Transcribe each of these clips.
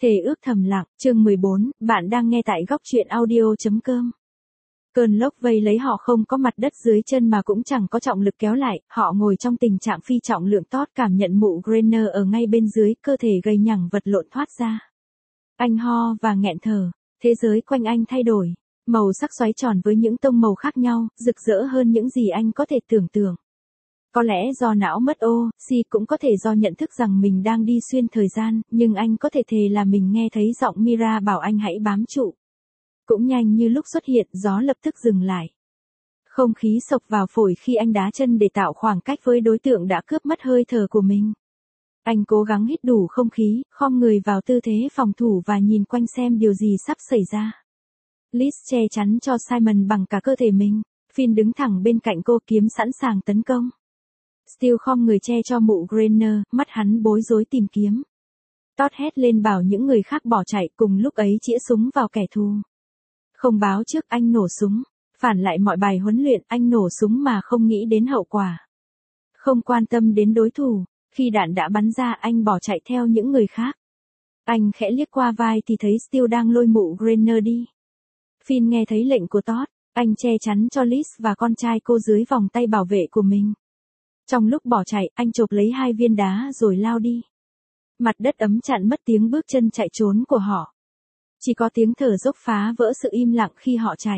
Thề ước thầm lặng, chương 14, bạn đang nghe tại góc truyện audio.com. Cơn lốc vây lấy họ không có mặt đất dưới chân mà cũng chẳng có trọng lực kéo lại, họ ngồi trong tình trạng phi trọng lượng Todd cảm nhận mụ Grainer ở ngay bên dưới, cơ thể gầy nhẳng vật lộn thoát ra. Anh ho và nghẹn thở, thế giới quanh anh thay đổi, màu sắc xoáy tròn với những tông màu khác nhau, rực rỡ hơn những gì anh có thể tưởng tượng. Có lẽ do não mất oxy, cũng có thể do nhận thức rằng mình đang đi xuyên thời gian, nhưng anh có thể thề là mình nghe thấy giọng Mira bảo anh hãy bám trụ. Cũng nhanh như lúc xuất hiện, gió lập tức dừng lại. Không khí sộc vào phổi khi anh đá chân để tạo khoảng cách với đối tượng đã cướp mất hơi thở của mình. Anh cố gắng hít đủ không khí, khom người vào tư thế phòng thủ và nhìn quanh xem điều gì sắp xảy ra. Liz che chắn cho Simon bằng cả cơ thể mình. Finn đứng thẳng bên cạnh cô, kiếm sẵn sàng tấn công. Steele khom người che cho mụ Grainer, mắt hắn bối rối tìm kiếm. Todd hét lên bảo những người khác bỏ chạy, cùng lúc ấy chĩa súng vào kẻ thù. Không báo trước, anh nổ súng. Phản lại mọi bài huấn luyện, anh nổ súng mà không nghĩ đến hậu quả. Không quan tâm đến đối thủ, khi đạn đã bắn ra anh bỏ chạy theo những người khác. Anh khẽ liếc qua vai thì thấy Steele đang lôi mụ Grainer đi. Finn nghe thấy lệnh của Todd, anh che chắn cho Liz và con trai cô dưới vòng tay bảo vệ của mình. Trong lúc bỏ chạy, anh chộp lấy 2 viên đá rồi lao đi. Mặt đất ấm chặn mất tiếng bước chân chạy trốn của họ. Chỉ có tiếng thở dốc phá vỡ sự im lặng khi họ chạy.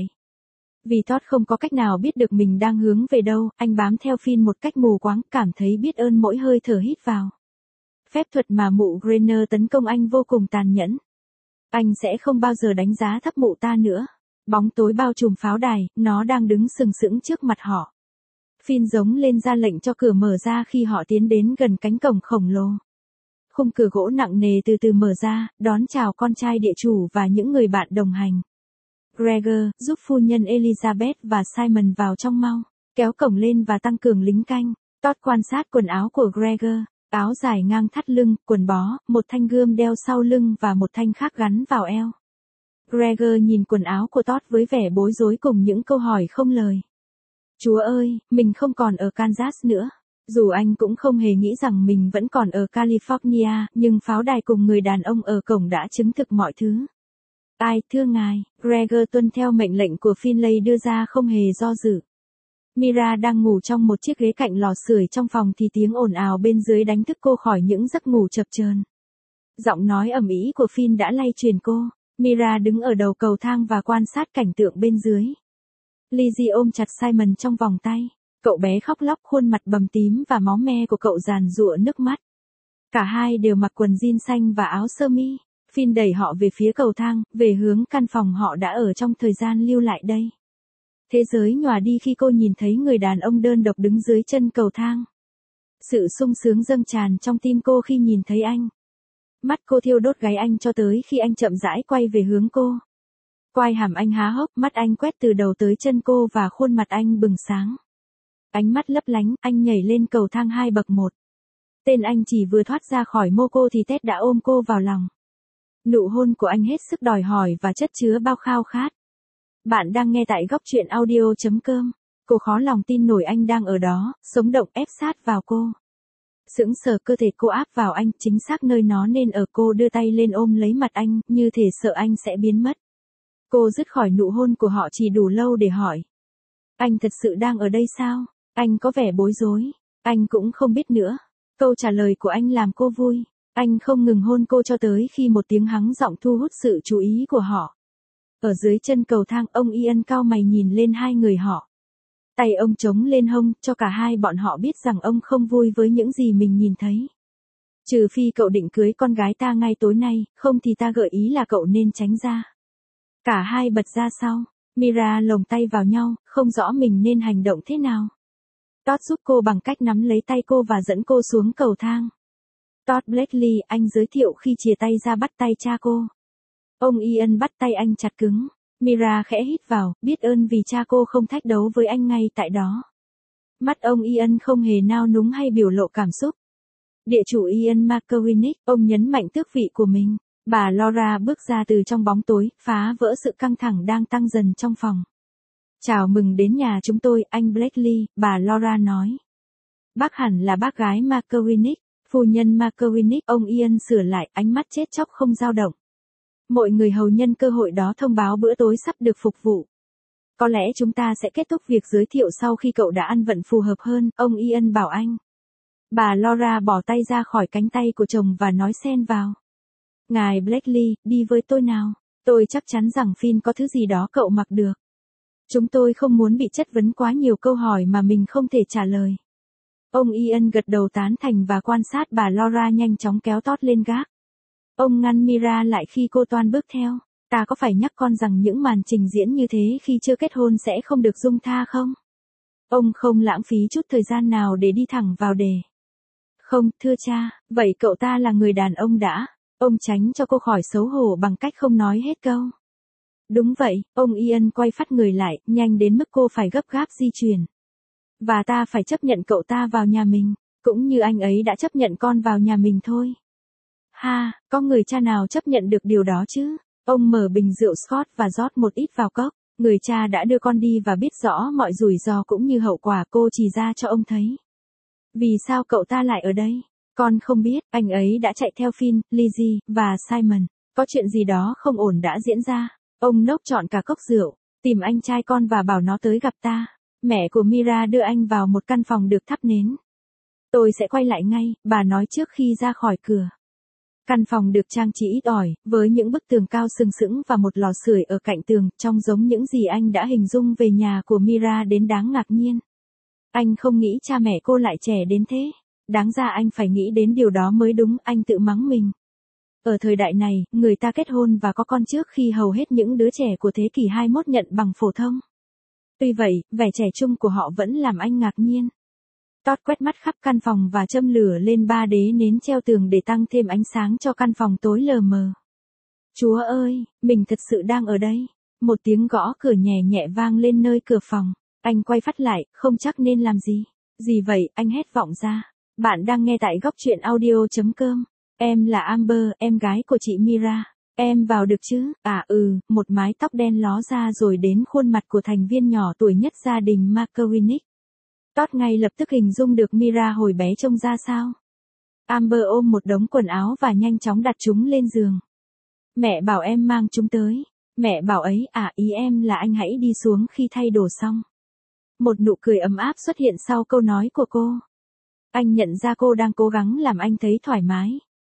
Vì Todd không có cách nào biết được mình đang hướng về đâu, anh bám theo Finn một cách mù quáng, cảm thấy biết ơn mỗi hơi thở hít vào. Phép thuật mà mụ Grainer tấn công anh vô cùng tàn nhẫn. Anh sẽ không bao giờ đánh giá thấp mụ ta nữa. Bóng tối bao trùm pháo đài, nó đang đứng sừng sững trước mặt họ. Finn giống lên ra lệnh cho cửa mở ra khi họ tiến đến gần cánh cổng khổng lồ. Khung cửa gỗ nặng nề từ từ mở ra, đón chào con trai địa chủ và những người bạn đồng hành. Gregor, giúp phu nhân Elizabeth và Simon vào trong mau, kéo cổng lên và tăng cường lính canh. Todd quan sát quần áo của Gregor, áo dài ngang thắt lưng, quần bó, một thanh gươm đeo sau lưng và một thanh khác gắn vào eo. Gregor nhìn quần áo của Todd với vẻ bối rối cùng những câu hỏi không lời. Chúa ơi, mình không còn ở Kansas nữa. Dù anh cũng không hề nghĩ rằng mình vẫn còn ở California, nhưng pháo đài cùng người đàn ông ở cổng đã chứng thực mọi thứ. Ai, thưa ngài, Gregor tuân theo mệnh lệnh của Finlay đưa ra không hề do dự. Mira đang ngủ trong một chiếc ghế cạnh lò sưởi trong phòng thì tiếng ồn ào bên dưới đánh thức cô khỏi những giấc ngủ chập chờn. Giọng nói ầm ĩ của Finn đã lay truyền cô. Mira đứng ở đầu cầu thang và quan sát cảnh tượng bên dưới. Lizzie ôm chặt Simon trong vòng tay. Cậu bé khóc lóc, khuôn mặt bầm tím và máu me của cậu giàn giụa nước mắt. Cả hai đều mặc quần jean xanh và áo sơ mi. Finn đẩy họ về phía cầu thang, về hướng căn phòng họ đã ở trong thời gian lưu lại đây. Thế giới nhòa đi khi cô nhìn thấy người đàn ông đơn độc đứng dưới chân cầu thang. Sự sung sướng dâng tràn trong tim cô khi nhìn thấy anh. Mắt cô thiêu đốt gáy anh cho tới khi anh chậm rãi quay về hướng cô. Quai hàm anh há hốc, mắt anh quét từ đầu tới chân cô và khuôn mặt anh bừng sáng. Ánh mắt lấp lánh, anh nhảy lên cầu thang 2 bậc 1. Tên anh chỉ vừa thoát ra khỏi mô cô thì Ted đã ôm cô vào lòng. Nụ hôn của anh hết sức đòi hỏi và chất chứa bao khao khát. Bạn đang nghe tại góc truyện audio.com. Cô khó lòng tin nổi anh đang ở đó, sống động ép sát vào cô. Sững sờ, cơ thể cô áp vào anh, chính xác nơi nó nên ở. Cô đưa tay lên ôm lấy mặt anh, như thể sợ anh sẽ biến mất. Cô dứt khỏi nụ hôn của họ chỉ đủ lâu để hỏi. Anh thật sự đang ở đây sao? Anh có vẻ bối rối. Anh cũng không biết nữa. Câu trả lời của anh làm cô vui. Anh không ngừng hôn cô cho tới khi một tiếng hắng giọng thu hút sự chú ý của họ. Ở dưới chân cầu thang, ông Ian cau mày nhìn lên hai người họ. Tay ông chống lên hông, cho cả hai bọn họ biết rằng ông không vui với những gì mình nhìn thấy. Trừ phi cậu định cưới con gái ta ngay tối nay, không thì ta gợi ý là cậu nên tránh ra. Cả hai bật ra sau. Mira lồng tay vào nhau, không rõ mình nên hành động thế nào. Todd giúp cô bằng cách nắm lấy tay cô và dẫn cô xuống cầu thang. Todd Blakely, anh giới thiệu khi chìa tay ra bắt tay cha cô. Ông Ian bắt tay anh chặt cứng. Mira khẽ hít vào, biết ơn vì cha cô không thách đấu với anh ngay tại đó. Mắt ông Ian không hề nao núng hay biểu lộ cảm xúc. Địa chủ Ian McCormick, ông nhấn mạnh tước vị của mình. Bà Laura bước ra từ trong bóng tối, phá vỡ sự căng thẳng đang tăng dần trong phòng. Chào mừng đến nhà chúng tôi, anh Blakely, bà Laura nói. Bác hẳn là bác gái McCormick, Phu nhân McCormick, ông Ian sửa lại, ánh mắt chết chóc không dao động. Mọi người hầu nhân cơ hội đó thông báo bữa tối sắp được phục vụ. Có lẽ chúng ta sẽ kết thúc việc giới thiệu sau khi cậu đã ăn vận phù hợp hơn, ông Ian bảo anh. Bà Laura bỏ tay ra khỏi cánh tay của chồng và nói xen vào. Ngài Blakely, đi với tôi nào. Tôi chắc chắn rằng Finn có thứ gì đó cậu mặc được. Chúng tôi không muốn bị chất vấn quá nhiều câu hỏi mà mình không thể trả lời. Ông Ian gật đầu tán thành và quan sát bà Laura nhanh chóng kéo tót lên gác. Ông ngăn Mira lại khi cô toan bước theo. Ta có phải nhắc con rằng những màn trình diễn như thế khi chưa kết hôn sẽ không được dung tha không? Ông không lãng phí chút thời gian nào để đi thẳng vào đề. Không, thưa cha, vậy cậu ta là người đàn ông đã. Ông tránh cho cô khỏi xấu hổ bằng cách không nói hết câu. Đúng vậy, ông Ian quay phát người lại, nhanh đến mức cô phải gấp gáp di chuyển. Và ta phải chấp nhận cậu ta vào nhà mình, cũng như anh ấy đã chấp nhận con vào nhà mình thôi. Ha, có người cha nào chấp nhận được điều đó chứ? Ông mở bình rượu Scott và rót một ít vào cốc. Người cha đã đưa con đi và biết rõ mọi rủi ro cũng như hậu quả, cô chỉ ra cho ông thấy. Vì sao cậu ta lại ở đây? Con không biết, anh ấy đã chạy theo Finn, Lizzie, và Simon. Có chuyện gì đó không ổn đã diễn ra. Ông Nốc chọn cả cốc rượu, tìm anh trai con và bảo nó tới gặp ta. Mẹ của Mira đưa anh vào một căn phòng được thắp nến. Tôi sẽ quay lại ngay, bà nói trước khi ra khỏi cửa. Căn phòng được trang trí ít ỏi, với những bức tường cao sừng sững và một lò sưởi ở cạnh tường, trông giống những gì anh đã hình dung về nhà của Mira đến đáng ngạc nhiên. Anh không nghĩ cha mẹ cô lại trẻ đến thế. Đáng ra anh phải nghĩ đến điều đó mới đúng, anh tự mắng mình. Ở thời đại này, người ta kết hôn và có con trước khi hầu hết những đứa trẻ của thế kỷ 21 nhận bằng phổ thông. Tuy vậy, vẻ trẻ trung của họ vẫn làm anh ngạc nhiên. Todd quét mắt khắp căn phòng và châm lửa lên 3 đế nến treo tường để tăng thêm ánh sáng cho căn phòng tối lờ mờ. Chúa ơi, mình thật sự đang ở đây. Một tiếng gõ cửa nhẹ nhẹ vang lên nơi cửa phòng. Anh quay phát lại, không chắc nên làm gì. Gì vậy, anh hét vọng ra. Bạn đang nghe tại góc truyện audio.com. Em là Amber, em gái của chị Mira. Em vào được chứ? Một mái tóc đen ló ra rồi đến khuôn mặt của thành viên nhỏ tuổi nhất gia đình McCormick. Todd ngay lập tức hình dung được Mira hồi bé trông ra sao. Amber ôm một đống quần áo và nhanh chóng đặt chúng lên giường. Mẹ bảo em mang chúng tới. Mẹ bảo ấy, ý em là anh hãy đi xuống khi thay đồ xong. Một nụ cười ấm áp xuất hiện sau câu nói của cô. Anh nhận ra cô đang cố gắng làm anh thấy thoải mái.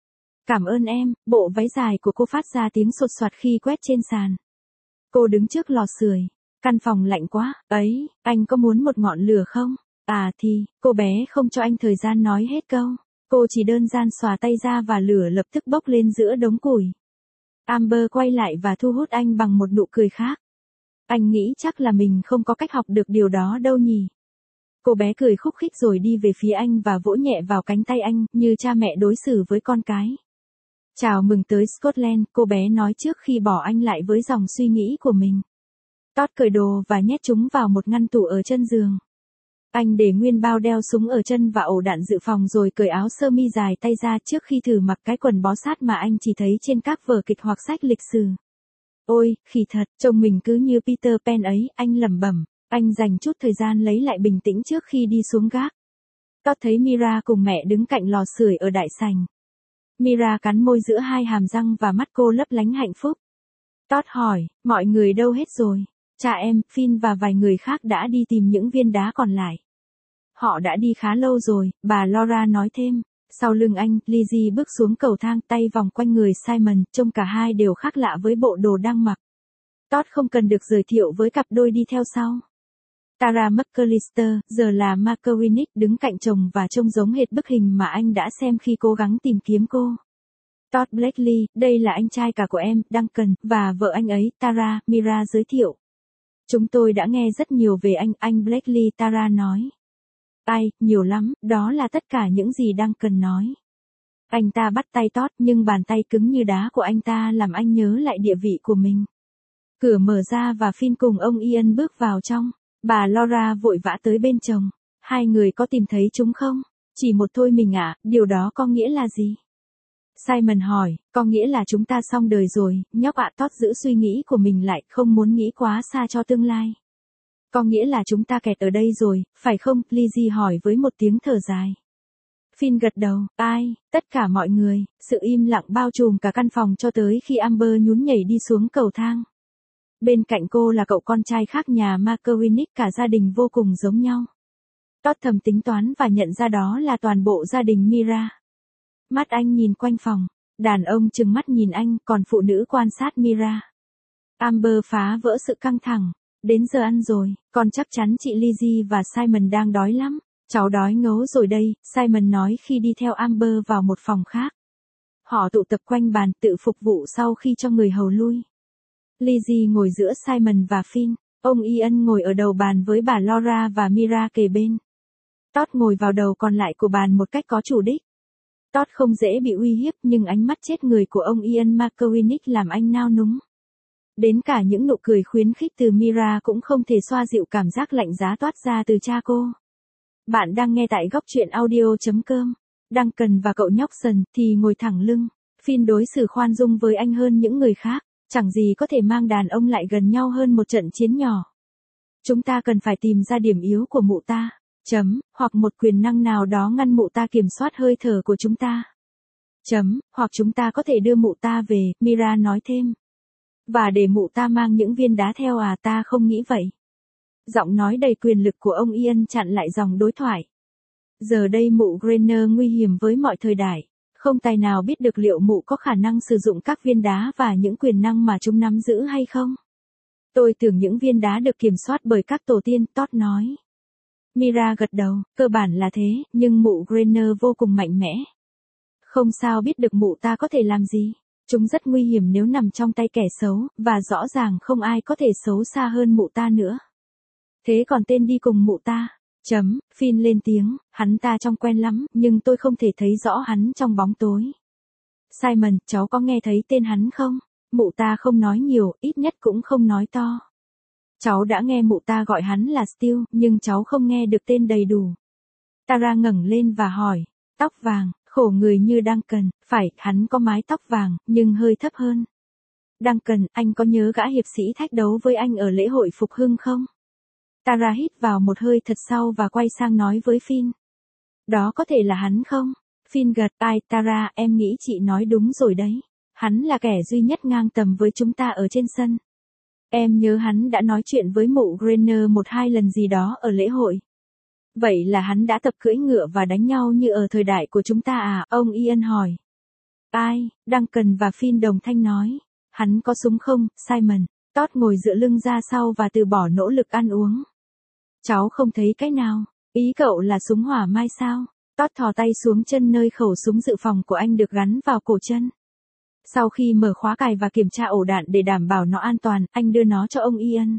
Cảm ơn em, bộ váy dài của cô phát ra tiếng sột soạt khi quét trên sàn. Cô đứng trước lò sưởi. Căn phòng lạnh quá, ấy, anh có muốn một ngọn lửa không? Cô bé không cho anh thời gian nói hết câu. Cô chỉ đơn giản xòa tay ra và lửa lập tức bốc lên giữa đống củi. Amber quay lại và thu hút anh bằng một nụ cười khác. Anh nghĩ chắc là mình không có cách học được điều đó đâu nhỉ. Cô bé cười khúc khích rồi đi về phía anh và vỗ nhẹ vào cánh tay anh, như cha mẹ đối xử với con cái. Chào mừng tới Scotland, cô bé nói trước khi bỏ anh lại với dòng suy nghĩ của mình. Todd cởi đồ và nhét chúng vào một ngăn tủ ở chân giường. Anh để nguyên bao đeo súng ở chân và ổ đạn dự phòng rồi cởi áo sơ mi dài tay ra trước khi thử mặc cái quần bó sát mà anh chỉ thấy trên các vở kịch hoặc sách lịch sử. Ôi, khỉ thật, trông mình cứ như Peter Pan ấy, anh lẩm bẩm. Anh dành chút thời gian lấy lại bình tĩnh trước khi đi xuống gác. Todd thấy Mira cùng mẹ đứng cạnh lò sưởi ở đại sảnh. Mira cắn môi giữa hai hàm răng và mắt cô lấp lánh hạnh phúc. Todd hỏi, mọi người đâu hết rồi? Cha em, Finn và vài người khác đã đi tìm những viên đá còn lại. Họ đã đi khá lâu rồi, bà Laura nói thêm. Sau lưng anh, Lizzie bước xuống cầu thang, tay vòng quanh người Simon, trông cả hai đều khác lạ với bộ đồ đang mặc. Todd không cần được giới thiệu với cặp đôi đi theo sau. Tara McAllister, giờ là McCormick, đứng cạnh chồng và trông giống hệt bức hình mà anh đã xem khi cố gắng tìm kiếm cô. Todd Blakely, đây là anh trai cả của em, Duncan, và vợ anh ấy, Tara, Mira giới thiệu. Chúng tôi đã nghe rất nhiều về anh Blakely, Tara nói. Nhiều lắm, đó là tất cả những gì Duncan nói. Anh ta bắt tay Todd nhưng bàn tay cứng như đá của anh ta làm anh nhớ lại địa vị của mình. Cửa mở ra và Finn cùng ông Ian bước vào trong. Bà Laura vội vã tới bên chồng. Hai người có tìm thấy chúng không? Chỉ một thôi mình ạ, điều đó có nghĩa là gì? Simon hỏi, có nghĩa là chúng ta xong đời rồi, nhóc ạ. Todd giữ suy nghĩ của mình lại, không muốn nghĩ quá xa cho tương lai. Có nghĩa là chúng ta kẹt ở đây rồi, phải không? Lizzie hỏi với một tiếng thở dài. Finn gật đầu, ai, tất cả mọi người, sự im lặng bao trùm cả căn phòng cho tới khi Amber nhún nhảy đi xuống cầu thang. Bên cạnh cô là cậu con trai khác nhà McCormick, cả gia đình vô cùng giống nhau. Todd thầm tính toán và nhận ra đó là toàn bộ gia đình Mira. Mắt anh nhìn quanh phòng, đàn ông trừng mắt nhìn anh, còn phụ nữ quan sát Mira. Amber phá vỡ sự căng thẳng, đến giờ ăn rồi, con chắc chắn chị Lizzie và Simon đang đói lắm. Cháu đói ngấu rồi đây, Simon nói khi đi theo Amber vào một phòng khác. Họ tụ tập quanh bàn tự phục vụ sau khi cho người hầu lui. Lizzie ngồi giữa Simon và Finn, ông Ian ngồi ở đầu bàn với bà Laura và Mira kề bên. Todd ngồi vào đầu còn lại của bàn một cách có chủ đích. Todd không dễ bị uy hiếp nhưng ánh mắt chết người của ông Ian McCormick làm anh nao núng. Đến cả những nụ cười khuyến khích từ Mira cũng không thể xoa dịu cảm giác lạnh giá toát ra từ cha cô. Bạn đang nghe tại góc truyện audio.com. Duncan và cậu nhóc Sần thì ngồi thẳng lưng. Finn đối xử khoan dung với anh hơn những người khác. Chẳng gì có thể mang đàn ông lại gần nhau hơn một trận chiến nhỏ. Chúng ta cần phải tìm ra điểm yếu của mụ ta. Hoặc một quyền năng nào đó ngăn mụ ta kiểm soát hơi thở của chúng ta. Hoặc chúng ta có thể đưa mụ ta về, Mira nói thêm. Và để mụ ta mang những viên đá theo ta không nghĩ vậy. Giọng nói đầy quyền lực của ông Ian chặn lại dòng đối thoại. Giờ đây mụ Grainer nguy hiểm với mọi thời đại. Không tài nào biết được liệu mụ có khả năng sử dụng các viên đá và những quyền năng mà chúng nắm giữ hay không. Tôi tưởng những viên đá được kiểm soát bởi các tổ tiên, Todd nói. Mira gật đầu, cơ bản là thế, nhưng mụ Grainer vô cùng mạnh mẽ. Không sao biết được mụ ta có thể làm gì. Chúng rất nguy hiểm nếu nằm trong tay kẻ xấu, và rõ ràng không ai có thể xấu xa hơn mụ ta nữa. Thế còn tên đi cùng mụ ta? Finn lên tiếng, hắn ta trông quen lắm, nhưng tôi không thể thấy rõ hắn trong bóng tối. Simon, cháu có nghe thấy tên hắn không? Mụ ta không nói nhiều, ít nhất cũng không nói to. Cháu đã nghe mụ ta gọi hắn là Steele, nhưng cháu không nghe được tên đầy đủ. Tara ngẩng lên và hỏi, tóc vàng, khổ người như Duncan, phải, hắn có mái tóc vàng, nhưng hơi thấp hơn. Duncan, anh có nhớ gã hiệp sĩ thách đấu với anh ở lễ hội phục hưng không? Tara hít vào một hơi thật sâu và quay sang nói với Finn. Đó có thể là hắn không? Finn gật, Tara, em nghĩ chị nói đúng rồi đấy. Hắn là kẻ duy nhất ngang tầm với chúng ta ở trên sân. Em nhớ hắn đã nói chuyện với mụ Grainer 1-2 lần gì đó ở lễ hội. Vậy là hắn đã tập cưỡi ngựa và đánh nhau như ở thời đại của chúng ta à? Ông Ian hỏi. Duncan và Finn đồng thanh nói. Hắn có súng không, Simon? Todd ngồi dựa lưng ra sau và từ bỏ nỗ lực ăn uống. Cháu không thấy cái nào. Ý cậu là súng hỏa mai sao? Todd thò tay xuống chân nơi khẩu súng dự phòng của anh được gắn vào cổ chân. Sau khi mở khóa cài và kiểm tra ổ đạn để đảm bảo nó an toàn, anh đưa nó cho ông Ian.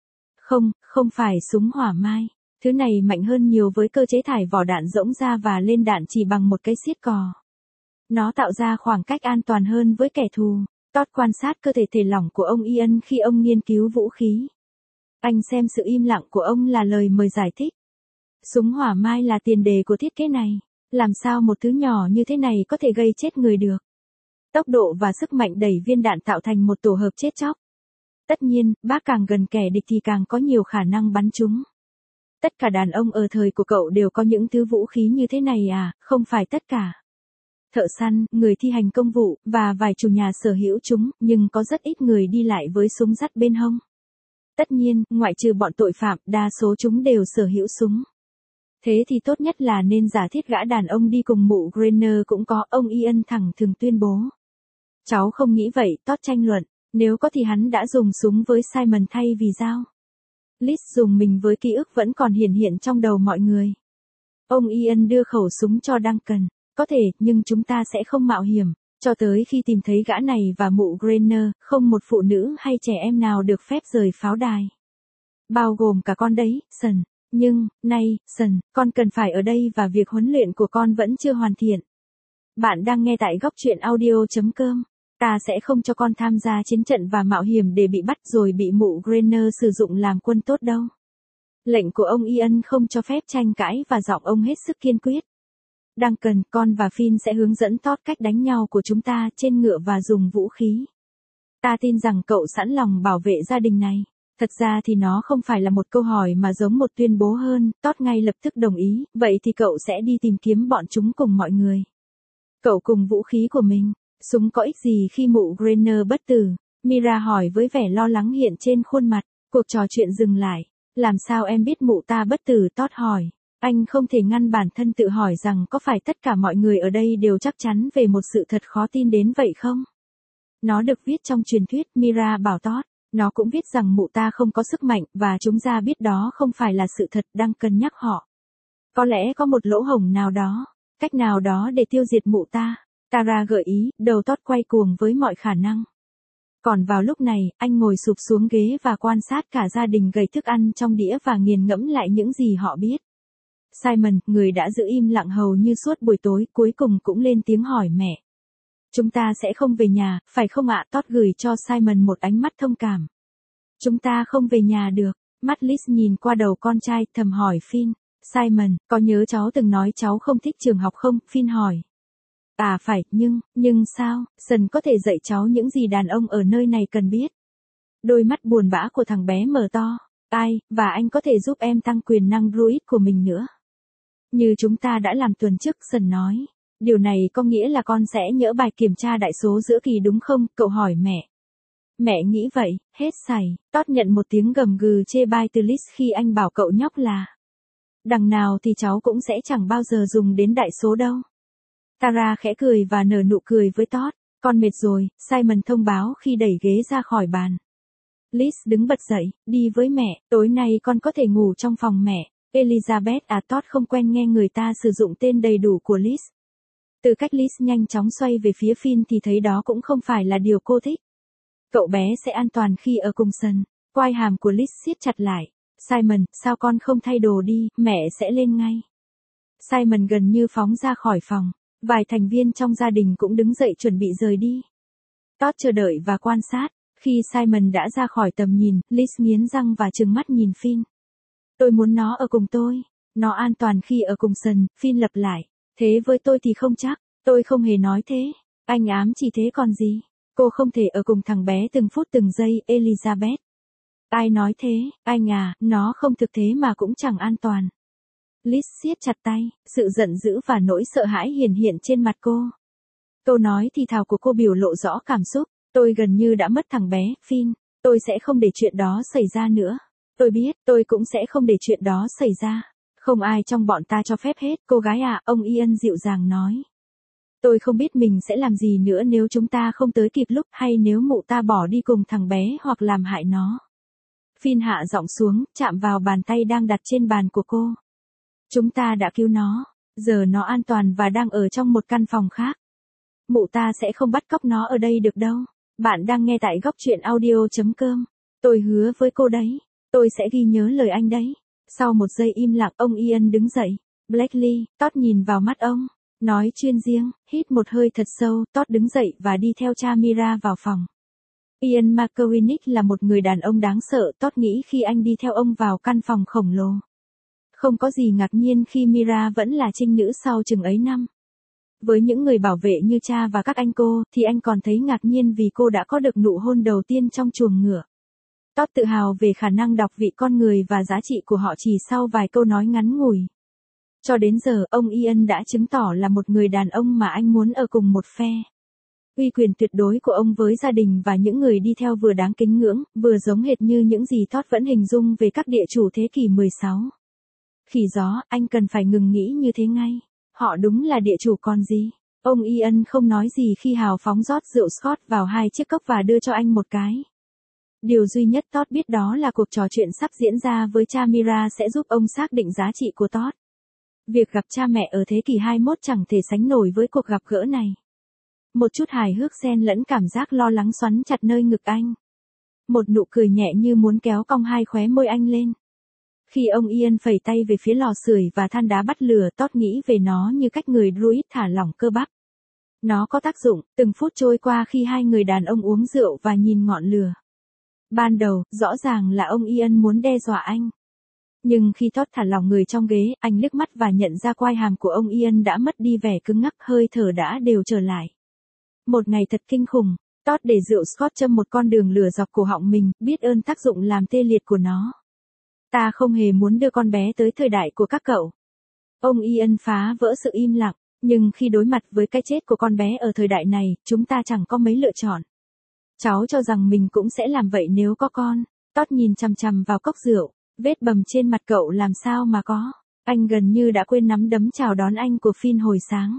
Không phải súng hỏa mai. Thứ này mạnh hơn nhiều với cơ chế thải vỏ đạn rỗng ra và lên đạn chỉ bằng một cái siết cò. Nó tạo ra khoảng cách an toàn hơn với kẻ thù. Todd quan sát cơ thể thể lỏng của ông Ian khi ông nghiên cứu vũ khí. Anh xem sự im lặng của ông là lời mời giải thích. Súng hỏa mai là tiền đề của thiết kế này. Làm sao một thứ nhỏ như thế này có thể gây chết người được? Tốc độ và sức mạnh đẩy viên đạn tạo thành một tổ hợp chết chóc. Tất nhiên, bác càng gần kẻ địch thì càng có nhiều khả năng bắn chúng. Tất cả đàn ông ở thời của cậu đều có những thứ vũ khí như thế này à? Không phải tất cả. Thợ săn, người thi hành công vụ, và vài chủ nhà sở hữu chúng, nhưng có rất ít người đi lại với súng dắt bên hông. Tất nhiên, ngoại trừ bọn tội phạm, đa số chúng đều sở hữu súng. Thế thì tốt nhất là nên giả thiết gã đàn ông đi cùng mụ Grainer cũng có, ông Ian thẳng thừng tuyên bố. Cháu không nghĩ vậy, Todd tranh luận, nếu có thì hắn đã dùng súng với Simon thay vì dao. Liz dùng mình với ký ức vẫn còn hiển hiện trong đầu mọi người. Ông Ian đưa khẩu súng cho Duncan. Có thể, nhưng chúng ta sẽ không mạo hiểm, cho tới khi tìm thấy gã này và mụ Grainer, không một phụ nữ hay trẻ em nào được phép rời pháo đài. Bao gồm cả con đấy, Sần. Nhưng, này, Sần, con cần phải ở đây và việc huấn luyện của con vẫn chưa hoàn thiện. Bạn đang nghe tại góc truyện audio.com. Ta sẽ không cho con tham gia chiến trận và mạo hiểm để bị bắt rồi bị mụ Grainer sử dụng làm quân tốt đâu. Lệnh của ông Ian không cho phép tranh cãi và giọng ông hết sức kiên quyết. Duncan, con và Finn sẽ hướng dẫn Todd cách đánh nhau của chúng ta trên ngựa và dùng vũ khí. Ta tin rằng cậu sẵn lòng bảo vệ gia đình này. Thật ra thì nó không phải là một câu hỏi mà giống một tuyên bố hơn, Todd ngay lập tức đồng ý, vậy thì cậu sẽ đi tìm kiếm bọn chúng cùng mọi người. Cậu cùng vũ khí của mình, súng có ích gì khi mụ Grainer bất tử? Mira hỏi với vẻ lo lắng hiện trên khuôn mặt, cuộc trò chuyện dừng lại. Làm sao em biết mụ ta bất tử? Todd hỏi. Anh không thể ngăn bản thân tự hỏi rằng có phải tất cả mọi người ở đây đều chắc chắn về một sự thật khó tin đến vậy không? Nó được viết trong truyền thuyết, Mira bảo Todd. Nó cũng viết rằng mụ ta không có sức mạnh và chúng ta biết đó không phải là sự thật, đang cân nhắc họ. Có lẽ có một lỗ hổng nào đó, cách nào đó để tiêu diệt mụ ta. Tara gợi ý, đầu Todd quay cuồng với mọi khả năng. Còn vào lúc này, anh ngồi sụp xuống ghế và quan sát cả gia đình gầy thức ăn trong đĩa và nghiền ngẫm lại những gì họ biết. Simon, người đã giữ im lặng hầu như suốt buổi tối, cuối cùng cũng lên tiếng hỏi mẹ. Chúng ta sẽ không về nhà, phải không ạ? Todd gửi cho Simon một ánh mắt thông cảm. Chúng ta không về nhà được. Mắt Liz nhìn qua đầu con trai, thầm hỏi Finn. Simon, có nhớ cháu từng nói cháu không thích trường học không? Finn hỏi. À phải, nhưng sao? Sân có thể dạy cháu những gì đàn ông ở nơi này cần biết. Đôi mắt buồn bã của thằng bé mở to. Và anh có thể giúp em tăng quyền năng druid của mình nữa. Như chúng ta đã làm tuần trước, Sân nói. Điều này có nghĩa là con sẽ nhỡ bài kiểm tra đại số giữa kỳ đúng không? Cậu hỏi mẹ. Mẹ nghĩ vậy, hết sảy. Todd nhận một tiếng gầm gừ chê bai từ Liz khi anh bảo cậu nhóc là. Đằng nào thì cháu cũng sẽ chẳng bao giờ dùng đến đại số đâu. Tara khẽ cười và nở nụ cười với Todd. Con mệt rồi, Simon thông báo khi đẩy ghế ra khỏi bàn. Liz đứng bật dậy, đi với mẹ, tối nay con có thể ngủ trong phòng mẹ. Elizabeth Todd không quen nghe người ta sử dụng tên đầy đủ của Liz. Từ cách Liz nhanh chóng xoay về phía Finn thì thấy đó cũng không phải là điều cô thích. Cậu bé sẽ an toàn khi ở cùng Sân. Quai hàm của Liz siết chặt lại. Simon, sao con không thay đồ đi, mẹ sẽ lên ngay. Simon gần như phóng ra khỏi phòng. Vài thành viên trong gia đình cũng đứng dậy chuẩn bị rời đi. Todd chờ đợi và quan sát. Khi Simon đã ra khỏi tầm nhìn, Liz nghiến răng và trừng mắt nhìn Finn. Tôi muốn nó ở cùng tôi. Nó an toàn khi ở cùng Sân, Finn lặp lại. Thế với tôi thì không chắc. Tôi không hề nói thế. Anh ám chỉ thế còn gì. Cô không thể ở cùng thằng bé từng phút từng giây, Elizabeth. Ai nói thế, anh à, nó không thực thế mà cũng chẳng an toàn. Liz siết chặt tay, sự giận dữ và nỗi sợ hãi hiển hiện trên mặt cô. Câu nói thì thào của cô biểu lộ rõ cảm xúc. Tôi gần như đã mất thằng bé, Finn. Tôi sẽ không để chuyện đó xảy ra nữa. Tôi biết, tôi cũng sẽ không để chuyện đó xảy ra. Không ai trong bọn ta cho phép hết, cô gái à, ông Ian dịu dàng nói. Tôi không biết mình sẽ làm gì nữa nếu chúng ta không tới kịp lúc hay nếu mụ ta bỏ đi cùng thằng bé hoặc làm hại nó. Finn hạ giọng xuống, chạm vào bàn tay đang đặt trên bàn của cô. Chúng ta đã cứu nó, giờ nó an toàn và đang ở trong một căn phòng khác. Mụ ta sẽ không bắt cóc nó ở đây được đâu. Bạn đang nghe tại góc truyện audio.com. Tôi hứa với cô đấy, tôi sẽ ghi nhớ lời anh đấy. Sau một giây im lặng, ông Ian đứng dậy. Blackley, Todd nhìn vào mắt ông. Nói chuyên riêng, hít một hơi thật sâu, Todd đứng dậy và đi theo cha Mira vào phòng. Ian McCormick là một người đàn ông đáng sợ, Todd nghĩ khi anh đi theo ông vào căn phòng khổng lồ. Không có gì ngạc nhiên khi Mira vẫn là trinh nữ sau chừng ấy năm. Với những người bảo vệ như cha và các anh cô, thì anh còn thấy ngạc nhiên vì cô đã có được nụ hôn đầu tiên trong chuồng ngựa. Todd tự hào về khả năng đọc vị con người và giá trị của họ chỉ sau vài câu nói ngắn ngủi. Cho đến giờ, ông Ian đã chứng tỏ là một người đàn ông mà anh muốn ở cùng một phe. Uy quyền tuyệt đối của ông với gia đình và những người đi theo vừa đáng kính ngưỡng, vừa giống hệt như những gì Todd vẫn hình dung về các địa chủ thế kỷ 16. Khỉ gió, anh cần phải ngừng nghĩ như thế ngay. Họ đúng là địa chủ còn gì. Ông Ian không nói gì khi hào phóng rót rượu Scott vào 2 chiếc cốc và đưa cho anh một cái. Điều duy nhất Todd biết đó là cuộc trò chuyện sắp diễn ra với cha Mira sẽ giúp ông xác định giá trị của Todd. Việc gặp cha mẹ ở thế kỷ 21 chẳng thể sánh nổi với cuộc gặp gỡ này. Một chút hài hước xen lẫn cảm giác lo lắng xoắn chặt nơi ngực anh. Một nụ cười nhẹ như muốn kéo cong hai khóe môi anh lên. Khi ông Ian phẩy tay về phía lò sưởi và than đá bắt lửa, Todd nghĩ về nó như cách người druid thả lỏng cơ bắp. Nó có tác dụng, từng phút trôi qua khi hai người đàn ông uống rượu và nhìn ngọn lửa. Ban đầu, rõ ràng là ông Ian muốn đe dọa anh. Nhưng khi Todd thả lỏng người trong ghế, anh liếc mắt và nhận ra quai hàm của ông Ian đã mất đi vẻ cứng ngắc, hơi thở đã đều trở lại. Một ngày thật kinh khủng. Todd để rượu Scotch châm một con đường lửa dọc cổ họng mình, biết ơn tác dụng làm tê liệt của nó. Ta không hề muốn đưa con bé tới thời đại của các cậu. Ông Ian phá vỡ sự im lặng, nhưng khi đối mặt với cái chết của con bé ở thời đại này, chúng ta chẳng có mấy lựa chọn. Cháu cho rằng mình cũng sẽ làm vậy nếu có con. Todd nhìn chằm chằm vào cốc rượu, vết bầm trên mặt cậu làm sao mà có. Anh gần như đã quên nắm đấm chào đón anh của Finn hồi sáng.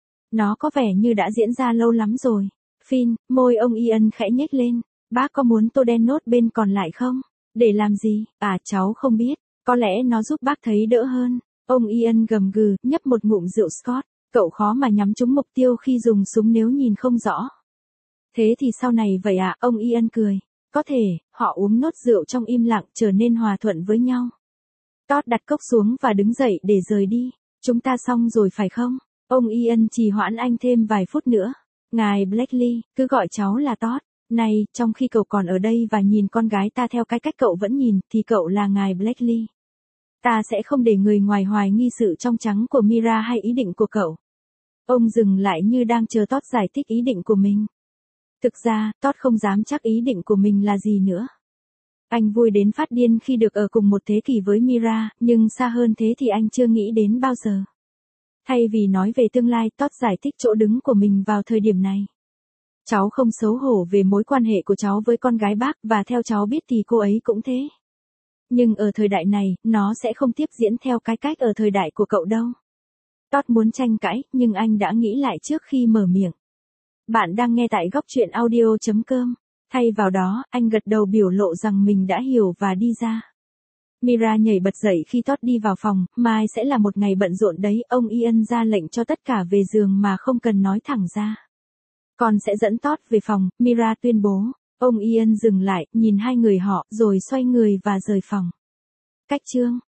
Nó có vẻ như đã diễn ra lâu lắm rồi. Finn, môi ông Ian khẽ nhếch lên. Bác có muốn tô đen nốt bên còn lại không? Để làm gì? À, cháu không biết. Có lẽ nó giúp bác thấy đỡ hơn. Ông Ian gầm gừ, nhấp một ngụm rượu Scotch. Cậu khó mà nhắm trúng mục tiêu khi dùng súng nếu nhìn không rõ. Thế thì sau này vậy ạ, ông Ian cười. Có thể, họ uống nốt rượu trong im lặng trở nên hòa thuận với nhau. Todd đặt cốc xuống và đứng dậy để rời đi. Chúng ta xong rồi phải không? Ông Ian trì hoãn anh thêm vài phút nữa. Ngài Blakely, cứ gọi cháu là Todd. Này, trong khi cậu còn ở đây và nhìn con gái ta theo cái cách cậu vẫn nhìn, thì cậu là ngài Blakely. Ta sẽ không để người ngoài hoài nghi sự trong trắng của Mira hay ý định của cậu. Ông dừng lại như đang chờ Todd giải thích ý định của mình. Thực ra, Todd không dám chắc ý định của mình là gì nữa. Anh vui đến phát điên khi được ở cùng một thế kỷ với Mira, nhưng xa hơn thế thì anh chưa nghĩ đến bao giờ. Thay vì nói về tương lai, Todd giải thích chỗ đứng của mình vào thời điểm này. Cháu không xấu hổ về mối quan hệ của cháu với con gái bác, và theo cháu biết thì cô ấy cũng thế. Nhưng ở thời đại này, nó sẽ không tiếp diễn theo cái cách ở thời đại của cậu đâu. Todd muốn tranh cãi, nhưng anh đã nghĩ lại trước khi mở miệng. Bạn đang nghe tại góc truyện audio.com. Thay vào đó, anh gật đầu biểu lộ rằng mình đã hiểu và đi ra. Mira nhảy bật dậy khi Todd đi vào phòng, mai sẽ là một ngày bận rộn đấy, ông Ian ra lệnh cho tất cả về giường mà không cần nói thẳng ra. Con sẽ dẫn Todd về phòng, Mira tuyên bố. Ông Ian dừng lại, nhìn hai người họ, rồi xoay người và rời phòng. Cách chương